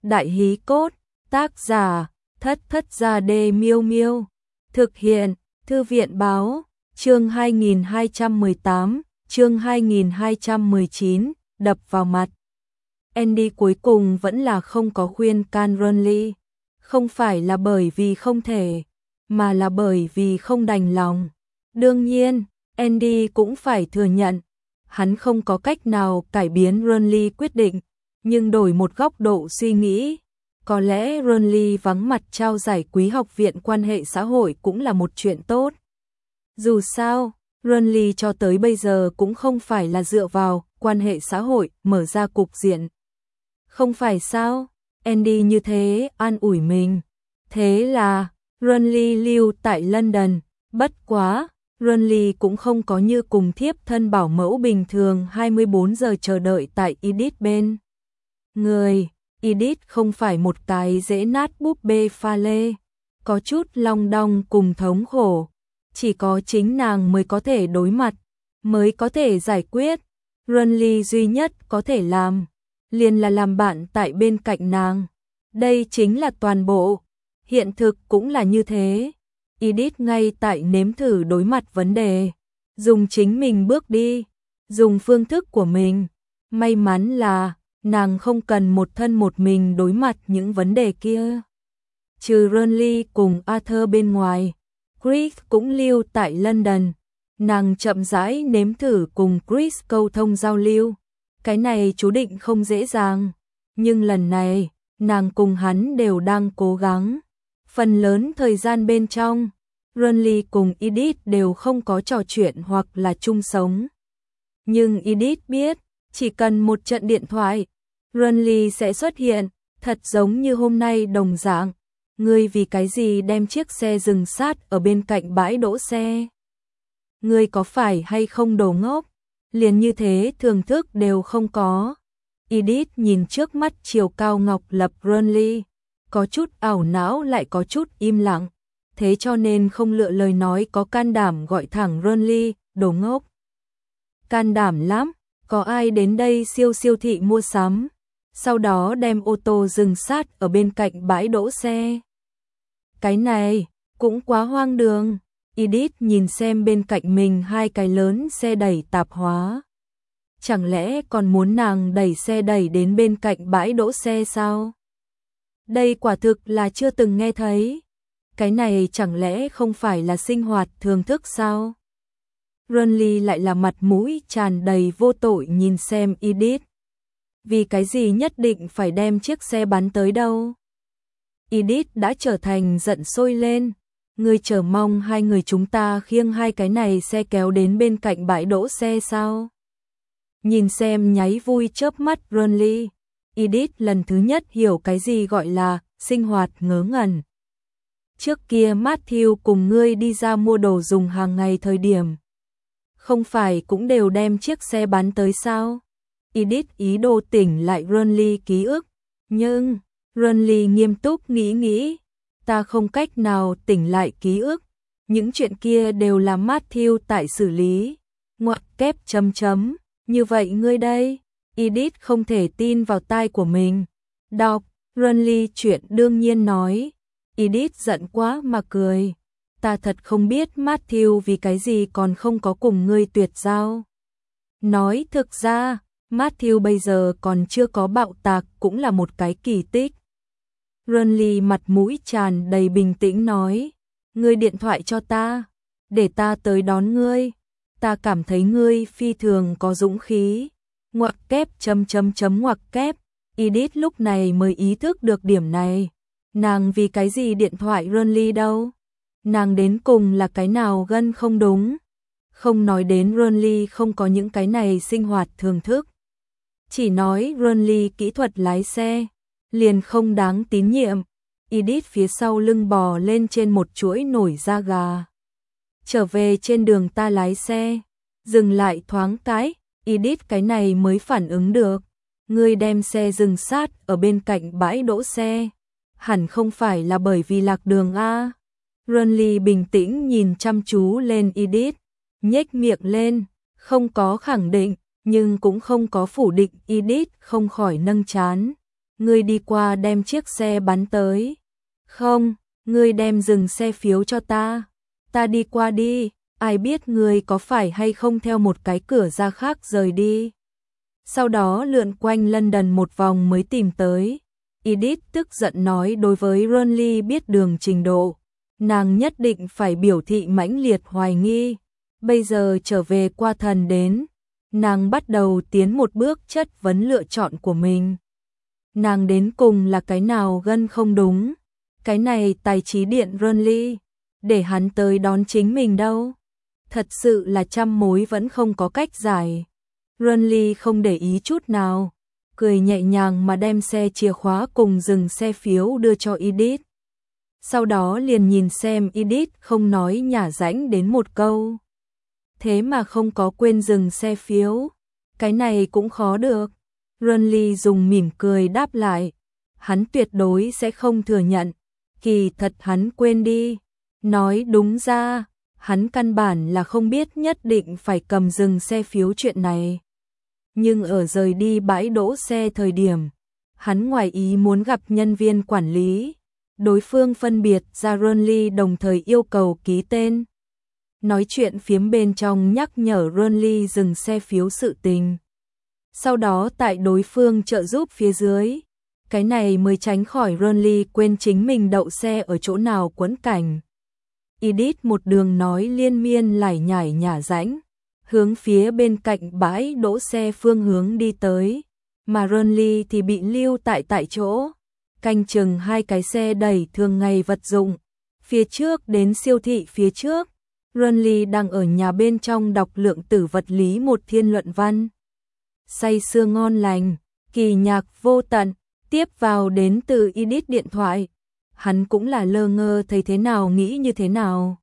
Đại hí cốt, tác giả, Thất Thất Gia Đê Miêu Miêu. Thực hiện, Thư viện báo, chương 2218, chương 2219, đập vào mặt. Andy cuối cùng vẫn là không có khuyên can Ronly. Không phải là bởi vì không thể, mà là bởi vì không đành lòng. Đương nhiên, Andy cũng phải thừa nhận, hắn không có cách nào cải biến Ronly quyết định, nhưng đổi một góc độ suy nghĩ, có lẽ Ronly vắng mặt trao giải quý học viện quan hệ xã hội cũng là một chuyện tốt. Dù sao, Ronly cho tới bây giờ cũng không phải là dựa vào quan hệ xã hội mở ra cục diện. Không phải sao? Andy như thế an ủi mình. Thế là Ronly lưu tại London, bất quá, Ronly cũng không có như cùng thiếp thân bảo mẫu bình thường 24 giờ chờ đợi tại Edith bên người. Edith không phải một cái dễ nát búp bê pha lê, có chút long đong cùng thống khổ, chỉ có chính nàng mới có thể đối mặt, mới có thể giải quyết. Ronly duy nhất có thể làm, liền là làm bạn tại bên cạnh nàng. Đây chính là toàn bộ. Hiện thực cũng là như thế. Edith ngay tại nếm thử đối mặt vấn đề, dùng chính mình bước đi, dùng phương thức của mình. May mắn là nàng không cần một thân một mình đối mặt những vấn đề kia. Trừ Ronly cùng Arthur bên ngoài, Chris cũng lưu tại London. Nàng chậm rãi nếm thử cùng Chris câu thông giao lưu. Cái này chú định không dễ dàng, nhưng lần này, nàng cùng hắn đều đang cố gắng. Phần lớn thời gian bên trong, Ronly cùng Edith đều không có trò chuyện hoặc là chung sống. Nhưng Edith biết, chỉ cần một trận điện thoại, Ronly sẽ xuất hiện, thật giống như hôm nay đồng dạng. Ngươi vì cái gì đem chiếc xe dừng sát ở bên cạnh bãi đỗ xe? Ngươi có phải hay không đồ ngốc? Liền như thế thưởng thức đều không có. Edith nhìn trước mắt chiều cao ngọc lập Ronly, có chút ảo não lại có chút im lặng, thế cho nên không lựa lời nói có can đảm gọi thẳng Ronly, đồ ngốc. Can đảm lắm, có ai đến đây siêu thị mua sắm, sau đó đem ô tô dừng sát ở bên cạnh bãi đỗ xe. Cái này, cũng quá hoang đường. Edith nhìn xem bên cạnh mình hai cái lớn xe đẩy tạp hóa. Chẳng lẽ còn muốn nàng đẩy xe đẩy đến bên cạnh bãi đỗ xe sao? Đây quả thực là chưa từng nghe thấy. Cái này chẳng lẽ không phải là sinh hoạt thường thức sao? Ronly lại là mặt mũi tràn đầy vô tội nhìn xem Edith. Vì cái gì nhất định phải đem chiếc xe bắn tới đâu? Edith đã trở thành giận sôi lên. Ngươi chờ mong hai người chúng ta khiêng hai cái này xe kéo đến bên cạnh bãi đỗ xe sao? Nhìn xem nháy vui chớp mắt Ronly, Edith lần thứ nhất hiểu cái gì gọi là sinh hoạt ngớ ngẩn. Trước kia Matthew cùng ngươi đi ra mua đồ dùng hàng ngày thời điểm, không phải cũng đều đem chiếc xe bắn tới sao? Edith ý đồ tỉnh lại Ronly ký ức, nhưng Ronly nghiêm túc nghĩ, ta không cách nào tỉnh lại ký ức, những chuyện kia đều là Matthew tại xử lý. Ngoặc kép chấm chấm, như vậy ngươi đây? Edith không thể tin vào tai của mình. Đọc, Ronly chuyện đương nhiên nói. Edith giận quá mà cười. Ta thật không biết Matthew vì cái gì còn không có cùng ngươi tuyệt giao. Nói thực ra, Matthew bây giờ còn chưa có bạo tạc cũng là một cái kỳ tích. Ronly mặt mũi tràn đầy bình tĩnh nói, ngươi điện thoại cho ta, để ta tới đón ngươi, ta cảm thấy ngươi phi thường có dũng khí. Ngoặc kép chấm chấm chấm ngoặc kép. Edith lúc này mới ý thức được điểm này. Nàng vì cái gì điện thoại Ronly đâu? Nàng đến cùng là cái nào gân không đúng? Không nói đến Ronly không có những cái này sinh hoạt thường thức. Chỉ nói Ronly kỹ thuật lái xe liền không đáng tín nhiệm. Edith phía sau lưng bò lên trên một chuỗi nổi da gà. Trở về trên đường ta lái xe, dừng lại thoáng cái, Edith cái này mới phản ứng được. Ngươi đem xe dừng sát ở bên cạnh bãi đỗ xe, hẳn không phải là bởi vì lạc đường a? Ronly bình tĩnh nhìn chăm chú lên Edith, nhếch miệng lên, không có khẳng định, nhưng cũng không có phủ định. Edith không khỏi nâng trán. ngươi đi qua đem chiếc xe bắn tới. Không, ngươi đem dừng xe phiếu cho ta đi qua đi, ai biết ngươi có phải hay không theo một cái cửa ra khác rời đi. Sau đó lượn quanh London một vòng mới tìm tới. Edith tức giận nói đối với Ronly biết đường trình độ, nàng nhất định phải biểu thị mãnh liệt hoài nghi. Bây giờ trở về qua thần đến, nàng bắt đầu tiến một bước chất vấn lựa chọn của mình. Nàng đến cùng là cái nào gân không đúng, cái này tài trí điện Ronly, để hắn tới đón chính mình đâu. Thật sự là trăm mối vẫn không có cách giải. Ronly không để ý chút nào, cười nhẹ nhàng mà đem xe chìa khóa cùng dừng xe phiếu đưa cho Edith. Sau đó liền nhìn xem Edith không nói nhả rãnh đến một câu. Thế mà không có quên dừng xe phiếu, cái này cũng khó được. Ronly dùng mỉm cười đáp lại, hắn tuyệt đối sẽ không thừa nhận, kỳ thật hắn quên đi. Nói đúng ra, hắn căn bản là không biết nhất định phải cầm dừng xe phiếu chuyện này. Nhưng ở rời đi bãi đỗ xe thời điểm, hắn ngoài ý muốn gặp nhân viên quản lý. Đối phương phân biệt ra Ronly đồng thời yêu cầu ký tên. Nói chuyện phiếm bên trong nhắc nhở Ronly dừng xe phiếu sự tình. Sau đó tại đối phương trợ giúp phía dưới, cái này mới tránh khỏi Ronly quên chính mình đậu xe ở chỗ nào quẫn cảnh. Edith một đường nói liên miên lải nhải nhả rãnh, hướng phía bên cạnh bãi đỗ xe phương hướng đi tới, mà Ronly thì bị lưu tại chỗ, canh chừng hai cái xe đẩy thường ngày vật dụng. Phía trước đến siêu thị phía trước, Ronly đang ở nhà bên trong đọc lượng tử vật lý một thiên luận văn. Say sưa ngon lành, kỳ nhạc vô tận, tiếp vào đến từ Edith điện thoại. Hắn cũng là lơ ngơ thấy thế nào nghĩ như thế nào.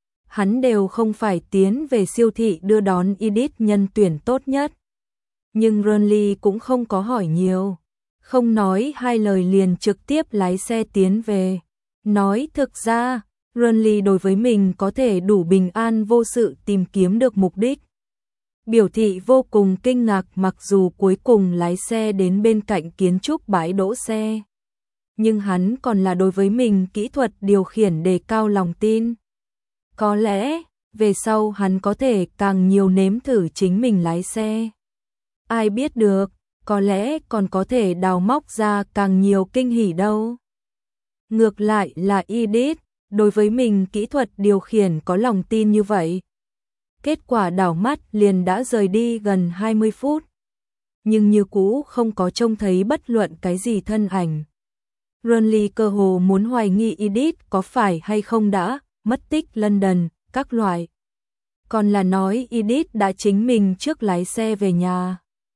Hắn đều không phải tiến về siêu thị đưa đón Edith nhân tuyển tốt nhất. Nhưng Ronly cũng không có hỏi nhiều, không nói hai lời liền trực tiếp lái xe tiến về. Nói thực ra, Ronly đối với mình có thể đủ bình an vô sự tìm kiếm được mục đích. Biểu thị vô cùng kinh ngạc mặc dù cuối cùng lái xe đến bên cạnh kiến trúc bãi đỗ xe. Nhưng hắn còn là đối với mình kỹ thuật điều khiển đề cao lòng tin. Có lẽ, về sau hắn có thể càng nhiều nếm thử chính mình lái xe. Ai biết được, có lẽ còn có thể đào móc ra càng nhiều kinh hỉ đâu. Ngược lại là Edith, đối với mình kỹ thuật điều khiển có lòng tin như vậy. Kết quả đảo mắt liền đã rời đi gần 20 phút. Nhưng như cũ không có trông thấy bất luận cái gì thân ảnh. Ronly cơ hồ muốn hoài nghi Edith có phải hay không đã mất tích London, các loại. Còn là nói Edith đã chính mình trước lái xe về nhà.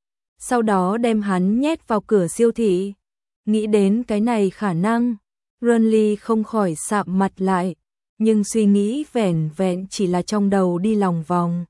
Sau đó đem hắn nhét vào cửa siêu thị. Nghĩ đến cái này khả năng, Ronly không khỏi sạm mặt lại. Nhưng suy nghĩ vẻn vẹn chỉ là trong đầu đi lòng vòng.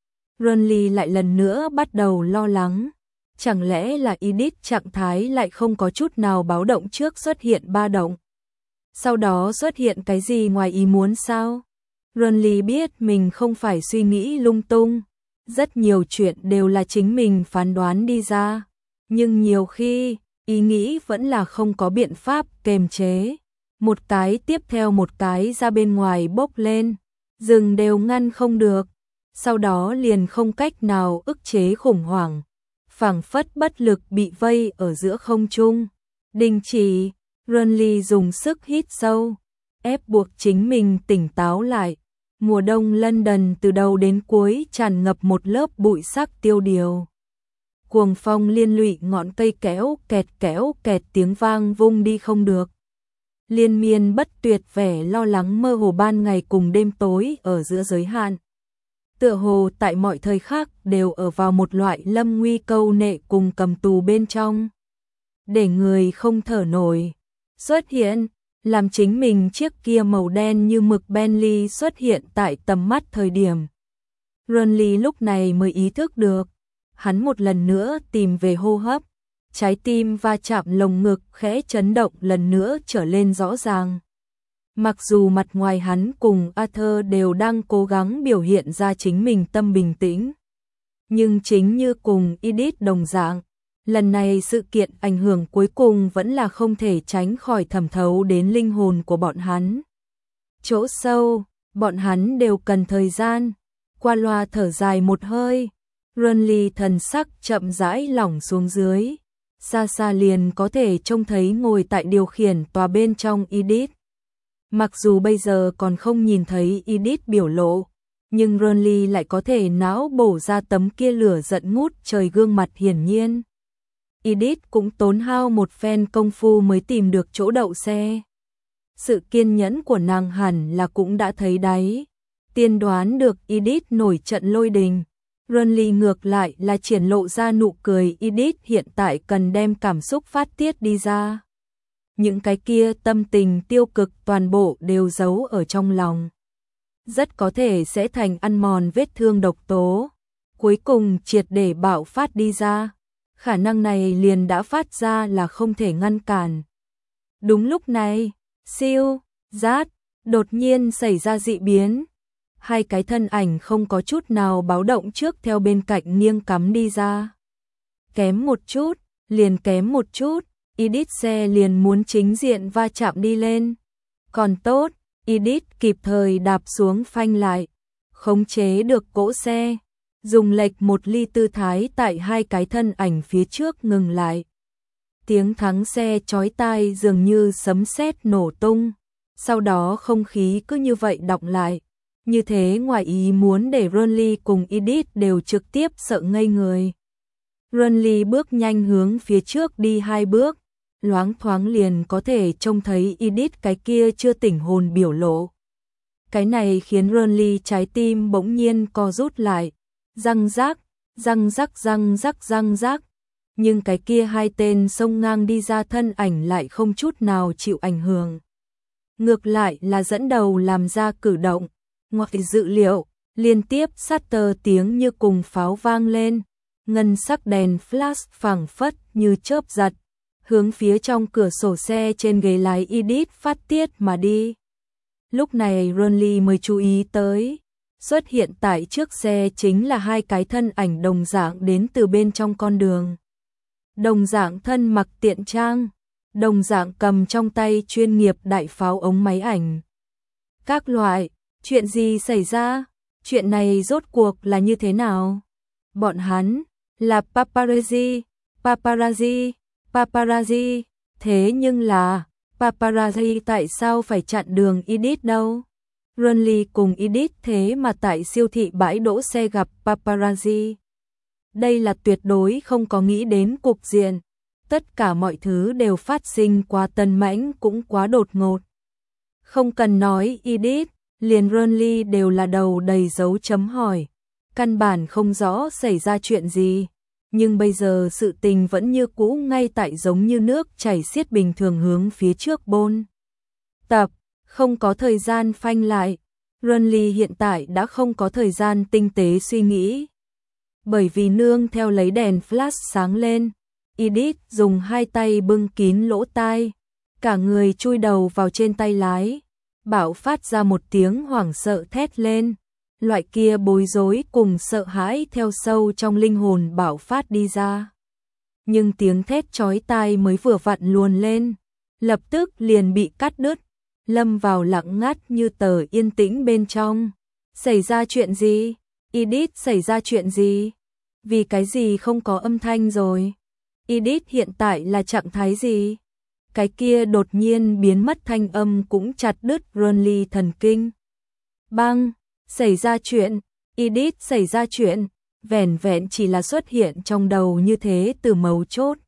Ronly lại lần nữa bắt đầu lo lắng. Chẳng lẽ là Edith trạng thái lại không có chút nào báo động trước xuất hiện ba động. Sau đó xuất hiện cái gì ngoài ý muốn sao? Ronly biết mình không phải suy nghĩ lung tung. Rất nhiều chuyện đều là chính mình phán đoán đi ra. Nhưng nhiều khi, ý nghĩ vẫn là không có biện pháp kềm chế. Một cái tiếp theo một cái ra bên ngoài bốc lên. Dừng đều ngăn không được. Sau đó liền không cách nào ức chế khủng hoảng. Phảng phất bất lực bị vây ở giữa không trung. Đình chỉ, Ronly dùng sức hít sâu, ép buộc chính mình tỉnh táo lại. Mùa đông London từ đầu đến cuối tràn ngập một lớp bụi sắc tiêu điều. Cuồng phong liên lụy ngọn cây kéo kẹt tiếng vang vung đi không được. Liên miên bất tuyệt vẻ lo lắng mơ hồ ban ngày cùng đêm tối ở giữa giới hạn. Tựa hồ tại mọi thời khắc đều ở vào một loại lâm nguy câu nệ cùng cầm tù bên trong. Để người không thở nổi. Xuất hiện, làm chính mình chiếc kia màu đen như mực Bentley xuất hiện tại tầm mắt thời điểm. Ronly lúc này mới ý thức được. Hắn một lần nữa tìm về hô hấp. Trái tim va chạm lồng ngực khẽ chấn động lần nữa trở lên rõ ràng. Mặc dù mặt ngoài hắn cùng Arthur đều đang cố gắng biểu hiện ra chính mình tâm bình tĩnh. Nhưng chính như cùng Edith đồng dạng, Lần này sự kiện ảnh hưởng cuối cùng vẫn là không thể tránh khỏi thẩm thấu đến linh hồn của bọn hắn. Chỗ sâu, bọn hắn đều cần thời gian. Qua loa thở dài một hơi, Renly thần sắc chậm rãi lỏng xuống dưới. Xa xa liền có thể trông thấy ngồi tại điều khiển tòa bên trong Edith. Mặc dù bây giờ còn không nhìn thấy Edith biểu lộ, nhưng Renly lại có thể não bổ ra tấm kia lửa giận ngút trời gương mặt hiển nhiên. Edith cũng tốn hao một phen công phu mới tìm được chỗ đậu xe. Sự kiên nhẫn của nàng hẳn là cũng đã thấy đáy. Tiên đoán được Edith nổi trận lôi đình. Renly ngược lại là triển lộ ra nụ cười. Edith hiện tại cần đem cảm xúc phát tiết đi ra. Những cái kia tâm tình tiêu cực toàn bộ đều giấu ở trong lòng. Rất có thể sẽ thành ăn mòn vết thương độc tố. Cuối cùng triệt để bạo phát đi ra. Khả năng này liền đã phát ra là không thể ngăn cản. Đúng lúc này, siêu, rát, đột nhiên xảy ra dị biến. Hai cái thân ảnh không có chút nào báo động trước theo bên cạnh nghiêng cắm đi ra. Kém một chút, liền kém một chút, Edith xe liền muốn chính diện va chạm đi lên. Còn tốt, Edith kịp thời đạp xuống phanh lại, khống chế được cỗ xe, dùng lệch một ly tư thái tại hai cái thân ảnh phía trước ngừng lại. Tiếng thắng xe chói tai dường như sấm sét nổ tung, sau đó không khí cứ như vậy đọng lại. Như thế ngoài ý muốn để Renly cùng Edith đều trực tiếp sợ ngây người. Renly bước nhanh hướng phía trước đi 2 bước, loáng thoáng liền có thể trông thấy Edith cái kia chưa tỉnh hồn biểu lộ. Cái này khiến Renly trái tim bỗng nhiên co rút lại, răng rác, răng rắc răng rắc răng rác. Nhưng cái kia hai tên xông ngang đi ra thân ảnh lại không chút nào chịu ảnh hưởng. Ngược lại là dẫn đầu làm ra cử động. Ngoài dự liệu, liên tiếp shutter tiếng như cùng pháo vang lên, ngân sắc đèn flash phảng phất như chớp giật, hướng phía trong cửa sổ xe trên ghế lái Edith phát tiết mà đi. Lúc này Renly mới chú ý tới, xuất hiện tại trước xe chính là hai cái thân ảnh đồng dạng đến từ bên trong con đường. Đồng dạng thân mặc tiện trang, đồng dạng cầm trong tay chuyên nghiệp đại pháo ống máy ảnh. Các loại, chuyện gì xảy ra? Chuyện này rốt cuộc là như thế nào? Bọn hắn là paparazzi, paparazzi, paparazzi, thế nhưng là paparazzi tại sao phải chặn đường Edith đâu? Renly cùng Edith thế mà tại siêu thị bãi đỗ xe gặp paparazzi. Đây là tuyệt đối không có nghĩ đến cục diện. Tất cả mọi thứ đều phát sinh quá tần mãnh cũng quá đột ngột. Không cần nói Edith, liền Renly đều là đầu đầy dấu chấm hỏi. Căn bản không rõ xảy ra chuyện gì. Nhưng bây giờ sự tình vẫn như cũ ngay tại giống như nước chảy xiết bình thường hướng phía trước bôn. Tập, không có thời gian phanh lại. Renly hiện tại đã không có thời gian tinh tế suy nghĩ. Bởi vì nương theo lấy đèn flash sáng lên, Edith dùng hai tay bưng kín lỗ tai, cả người chui đầu vào trên tay lái, bạo phát ra một tiếng hoảng sợ thét lên. Loại kia bối rối cùng sợ hãi theo sâu trong linh hồn bạo phát đi ra. Nhưng tiếng thét chói tai mới vừa vặn luồn lên, lập tức liền bị cắt đứt, lâm vào lặng ngắt như tờ yên tĩnh bên trong. Xảy ra chuyện gì? Edith xảy ra chuyện gì? Vì cái gì không có âm thanh rồi? Edith hiện tại là trạng thái gì? Cái kia đột nhiên biến mất thanh âm cũng chặt đứt Renly thần kinh. Bang! Xảy ra chuyện, Edith xảy ra chuyện, vẻn vẹn chỉ là xuất hiện trong đầu như thế từ mấu chốt.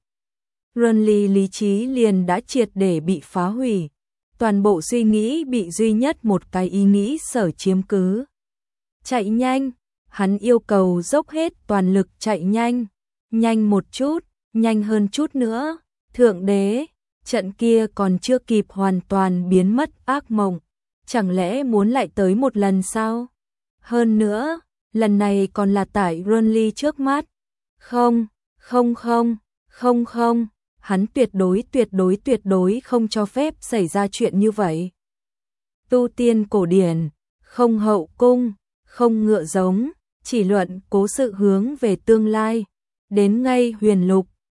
Renly lý trí liền đã triệt để bị phá hủy, toàn bộ suy nghĩ bị duy nhất một cái ý nghĩ sở chiếm cứ. Chạy nhanh, hắn yêu cầu dốc hết toàn lực chạy nhanh, nhanh một chút, nhanh hơn chút nữa, thượng đế, trận kia còn chưa kịp hoàn toàn biến mất ác mộng. Chẳng lẽ muốn lại tới một lần sao? Hơn nữa, lần này còn là tại Renly trước mắt. Không, không không, không không, hắn tuyệt đối không cho phép xảy ra chuyện như vậy. Tu tiên cổ điển, không hậu cung, không ngựa giống, chỉ luận cố sự hướng về tương lai. Đến ngay huyền lục,